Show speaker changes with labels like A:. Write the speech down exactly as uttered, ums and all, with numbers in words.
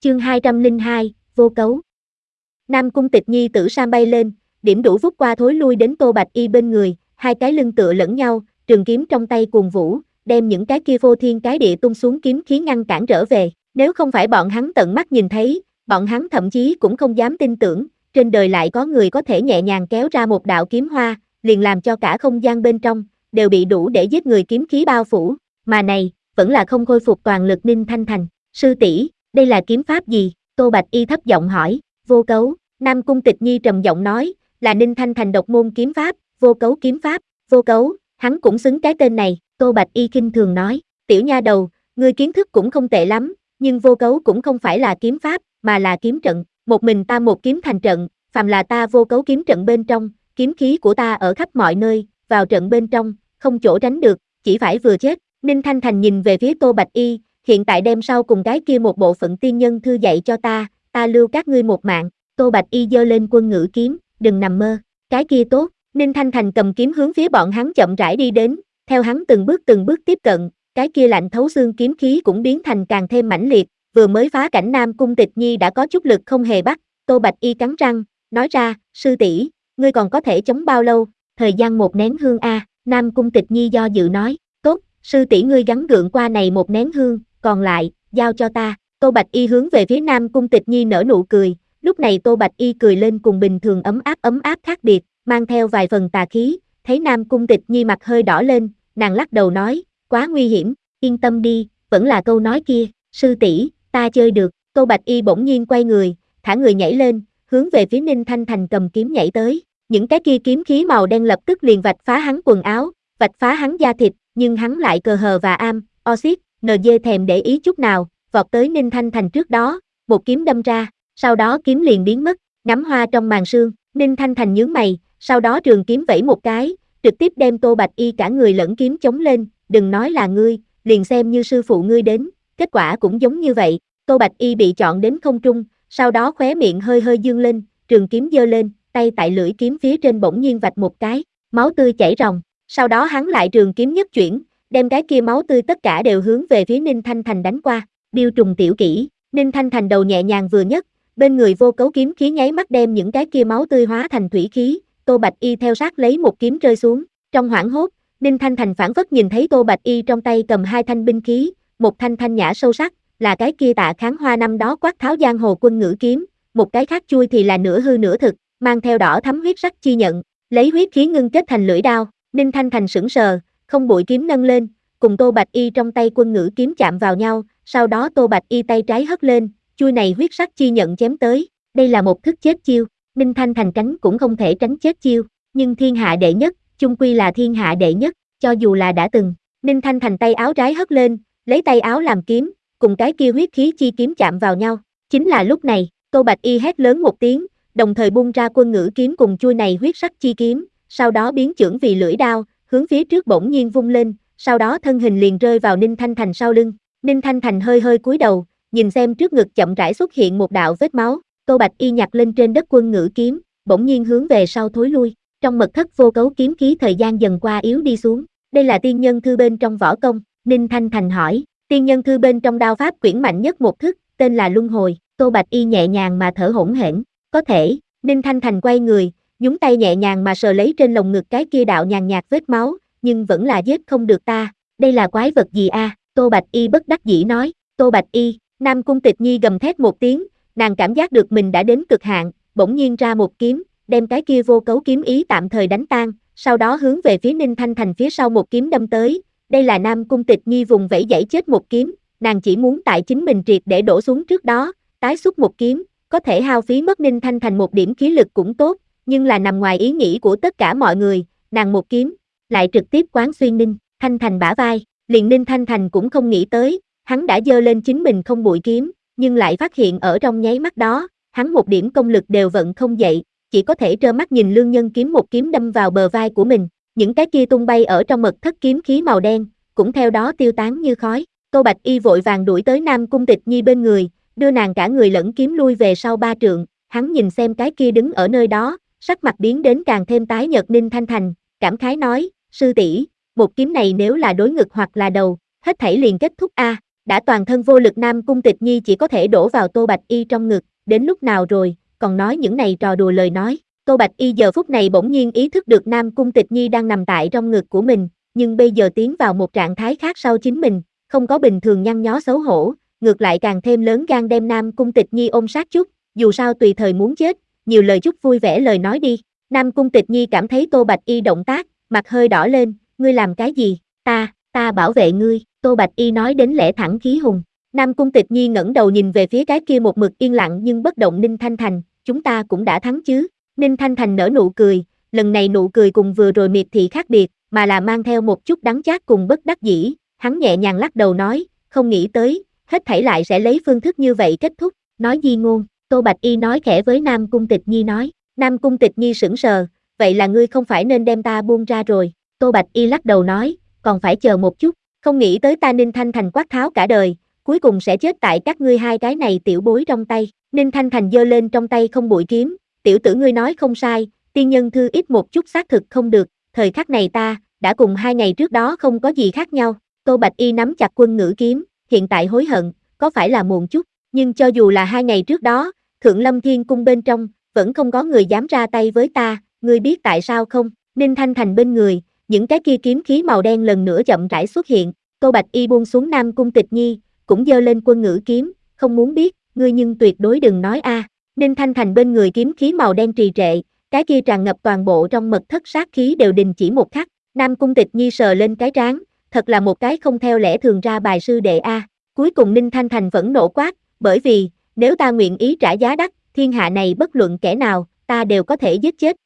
A: Chương hai trăm lẻ hai, vô cấu. Nam Cung Tịch Nhi tử sam bay lên, điểm đủ vút qua thối lui đến Tô Bạch Y bên người, hai cái lưng tựa lẫn nhau, trường kiếm trong tay cuồng vũ, đem những cái kia vô thiên cái địa tung xuống kiếm khí ngăn cản trở về. Nếu không phải bọn hắn tận mắt nhìn thấy, bọn hắn thậm chí cũng không dám tin tưởng, trên đời lại có người có thể nhẹ nhàng kéo ra một đạo kiếm hoa, liền làm cho cả không gian bên trong đều bị đủ để giết người kiếm khí bao phủ, mà này vẫn là không khôi phục toàn lực Ninh Thanh Thành. Sư tỷ, đây là kiếm pháp gì? Tô Bạch Y thấp giọng hỏi. Vô cấu. Nam Cung Tịch Nhi trầm giọng nói, là Ninh Thanh Thành độc môn kiếm pháp, vô cấu kiếm pháp. Vô cấu, hắn cũng xứng cái tên này. Tô Bạch Y khinh thường nói, tiểu nha đầu, ngươi kiến thức cũng không tệ lắm, nhưng vô cấu cũng không phải là kiếm pháp, mà là kiếm trận. Một mình ta một kiếm thành trận, phàm là ta vô cấu kiếm trận bên trong, kiếm khí của ta ở khắp mọi nơi, vào trận bên trong, không chỗ tránh được, chỉ phải vừa chết. Ninh Thanh Thành nhìn về phía Tô Bạch Y, hiện tại đem sau cùng cái kia một bộ phận tiên nhân thư dạy cho ta, ta lưu các ngươi một mạng. Tô Bạch Y giơ lên quân ngữ kiếm, đừng nằm mơ. Cái kia tốt. Ninh Thanh Thành cầm kiếm hướng phía bọn hắn chậm rãi đi đến, theo hắn từng bước từng bước tiếp cận, cái kia lạnh thấu xương kiếm khí cũng biến thành càng thêm mãnh liệt, vừa mới phá cảnh Nam Cung Tịch Nhi đã có chút lực không hề bắt. Tô Bạch Y cắn răng, nói ra, sư tỷ, ngươi còn có thể chống bao lâu? Thời gian một nén hương a. Nam Cung Tịch Nhi do dự nói, tốt, sư tỷ ngươi gắng gượng qua này một nén hương, còn lại, giao cho ta. Tô Bạch Y hướng về phía Nam Cung Tịch Nhi nở nụ cười, lúc này Tô Bạch Y cười lên cùng bình thường ấm áp ấm áp khác biệt, mang theo vài phần tà khí, thấy Nam Cung Tịch Nhi mặt hơi đỏ lên, nàng lắc đầu nói, quá nguy hiểm, yên tâm đi, vẫn là câu nói kia, sư tỷ, ta chơi được. Tô Bạch Y bỗng nhiên quay người, thả người nhảy lên, hướng về phía Ninh Thanh Thành cầm kiếm nhảy tới, những cái kia kiếm khí màu đen lập tức liền vạch phá hắn quần áo, vạch phá hắn da thịt, nhưng hắn lại cờ hờ và am, oxit, en giê thèm để ý chút nào, vọt tới Ninh Thanh Thành trước đó, một kiếm đâm ra, sau đó kiếm liền biến mất, ngắm hoa trong màn sương. Ninh Thanh Thành nhướng mày, sau đó trường kiếm vẫy một cái, trực tiếp đem Tô Bạch Y cả người lẫn kiếm chống lên, đừng nói là ngươi, liền xem như sư phụ ngươi đến, kết quả cũng giống như vậy. Tô Bạch Y bị chọn đến không trung, sau đó khóe miệng hơi hơi dương lên, trường kiếm giơ lên, tay tại lưỡi kiếm phía trên bỗng nhiên vạch một cái, máu tươi chảy ròng, sau đó hắn lại trường kiếm nhất chuyển, đem cái kia máu tươi tất cả đều hướng về phía Ninh Thanh Thành đánh qua. Điêu trùng tiểu kỹ. Ninh Thanh Thành đầu nhẹ nhàng vừa nhấc, bên người vô cấu kiếm khí nháy mắt đem những cái kia máu tươi hóa thành thủy khí. Tô Bạch Y theo sát lấy một kiếm rơi xuống. Trong hoảng hốt, Ninh Thanh Thành phảng phất nhìn thấy Tô Bạch Y trong tay cầm hai thanh binh khí, một thanh thanh nhã sâu sắc, là cái kia Tạ Kháng Hoa năm đó quát tháo giang hồ quân ngữ kiếm, một cái khác chui thì là nửa hư nửa thực, mang theo đỏ thắm huyết sắc chi nhận, lấy huyết khí ngưng kết thành lưỡi đao. Ninh Thanh Thành sững sờ, không bụi kiếm nâng lên, cùng Tô Bạch Y trong tay quân ngữ kiếm chạm vào nhau, sau đó Tô Bạch Y tay trái hất lên, chui này huyết sắc chi nhận chém tới, đây là một thức chết chiêu. Ninh Thanh Thành tránh cũng không thể tránh chết chiêu, nhưng thiên hạ đệ nhất, chung quy là thiên hạ đệ nhất, cho dù là đã từng. Ninh Thanh Thành tay áo trái hất lên, lấy tay áo làm kiếm, cùng cái kia huyết khí chi kiếm chạm vào nhau. Chính là lúc này, Tô Bạch Y hét lớn một tiếng, đồng thời bung ra quân ngữ kiếm cùng chui này huyết sắc chi kiếm, sau đó biến chưởng vì lưỡi đao, hướng phía trước bỗng nhiên vung lên, sau đó thân hình liền rơi vào Ninh Thanh Thành sau lưng. Ninh Thanh Thành hơi hơi cúi đầu, nhìn xem trước ngực chậm rãi xuất hiện một đạo vết máu. Tô Bạch Y nhặt lên trên đất quân ngữ kiếm, bỗng nhiên hướng về sau thối lui. Trong mật thất vô cấu kiếm khí thời gian dần qua yếu đi xuống. Đây là tiên nhân thư bên trong võ công. Ninh Thanh Thành hỏi, tiên nhân thư bên trong đao pháp quyển mạnh nhất một thức, tên là Luân Hồi. Tô Bạch Y nhẹ nhàng mà thở hổn hển, có thể. Ninh Thanh Thành quay người, nhúng tay nhẹ nhàng mà sờ lấy trên lồng ngực cái kia đạo nhàn nhạt vết máu, nhưng vẫn là giết không được ta. Đây là quái vật gì a? Tô Bạch Y bất đắc dĩ nói. Tô Bạch Y. Nam Cung Tịch Nhi gầm thét một tiếng, nàng cảm giác được mình đã đến cực hạn, bỗng nhiên ra một kiếm, đem cái kia vô cấu kiếm ý tạm thời đánh tan, sau đó hướng về phía Ninh Thanh Thành phía sau một kiếm đâm tới. Đây là Nam Cung Tịch Nhi vùng vẫy giãy chết một kiếm, nàng chỉ muốn tại chính mình triệt để đổ xuống trước đó, tái xuất một kiếm, có thể hao phí mất Ninh Thanh Thành một điểm khí lực cũng tốt, nhưng là nằm ngoài ý nghĩ của tất cả mọi người, nàng một kiếm, lại trực tiếp quán xuyên Ninh Thanh Thành bả vai, liền Ninh Thanh Thành cũng không nghĩ tới, hắn đã giơ lên chính mình không bụi kiếm, nhưng lại phát hiện ở trong nháy mắt đó, hắn một điểm công lực đều vận không dậy, chỉ có thể trơ mắt nhìn Lương Nhân kiếm một kiếm đâm vào bờ vai của mình, những cái kia tung bay ở trong mật thất kiếm khí màu đen, cũng theo đó tiêu tán như khói. Tô Bạch Y vội vàng đuổi tới Nam Cung Tịch Nhi bên người, đưa nàng cả người lẫn kiếm lui về sau ba trượng, hắn nhìn xem cái kia đứng ở nơi đó, sắc mặt biến đến càng thêm tái nhợt Ninh Thanh Thành, cảm khái nói, sư tỷ, một kiếm này nếu là đối ngực hoặc là đầu, hết thảy liền kết thúc a. Đã toàn thân vô lực Nam Cung Tịch Nhi chỉ có thể đổ vào Tô Bạch Y trong ngực, đến lúc nào rồi, còn nói những này trò đùa lời nói. Tô Bạch Y giờ phút này bỗng nhiên ý thức được Nam Cung Tịch Nhi đang nằm tại trong ngực của mình, nhưng bây giờ tiến vào một trạng thái khác sau chính mình, không có bình thường nhăn nhó xấu hổ, ngược lại càng thêm lớn gan đem Nam Cung Tịch Nhi ôm sát chút, dù sao tùy thời muốn chết, nhiều lời chút vui vẻ lời nói đi. Nam Cung Tịch Nhi cảm thấy Tô Bạch Y động tác, mặt hơi đỏ lên, ngươi làm cái gì, ta, ta bảo vệ ngươi, Tô Bạch Y nói đến lẽ thẳng khí hùng. Nam Cung Tịch Nhi ngẩng đầu nhìn về phía cái kia một mực yên lặng nhưng bất động Ninh Thanh Thành, chúng ta cũng đã thắng chứ. Ninh Thanh Thành nở nụ cười, lần này nụ cười cùng vừa rồi miệt thị khác biệt, mà là mang theo một chút đắng chát cùng bất đắc dĩ, hắn nhẹ nhàng lắc đầu nói, không nghĩ tới, hết thảy lại sẽ lấy phương thức như vậy kết thúc, nói di ngôn, Tô Bạch Y nói khẽ với Nam Cung Tịch Nhi nói, Nam Cung Tịch Nhi sững sờ, vậy là ngươi không phải nên đem ta buông ra rồi, Tô Bạch Y lắc đầu nói, còn phải chờ một chút, không nghĩ tới ta Ninh Thanh Thành quát tháo cả đời, cuối cùng sẽ chết tại các ngươi hai cái này tiểu bối trong tay, Ninh Thanh Thành giơ lên trong tay không bụi kiếm, tiểu tử ngươi nói không sai, tiên nhân thư ít một chút xác thực không được, thời khắc này ta, đã cùng hai ngày trước đó không có gì khác nhau, Tô Bạch Y nắm chặt quân ngữ kiếm, hiện tại hối hận, có phải là muộn chút, nhưng cho dù là hai ngày trước đó, Thượng Lâm Thiên Cung bên trong, vẫn không có người dám ra tay với ta, ngươi biết tại sao không, Ninh Thanh Thành bên người, những cái kia kiếm khí màu đen lần nữa chậm rãi xuất hiện, Tô Bạch Y buông xuống Nam Cung Tịch Nhi, cũng giơ lên quân ngữ kiếm, không muốn biết, ngươi nhưng tuyệt đối đừng nói a. Ninh Thanh Thành bên người kiếm khí màu đen trì trệ, cái kia tràn ngập toàn bộ trong mật thất sát khí đều đình chỉ một khắc, Nam Cung Tịch Nhi sờ lên cái trán, thật là một cái không theo lẽ thường ra bài sư đệ a. Cuối cùng Ninh Thanh Thành vẫn nộ quát, bởi vì, nếu ta nguyện ý trả giá đắt, thiên hạ này bất luận kẻ nào, ta đều có thể giết chết,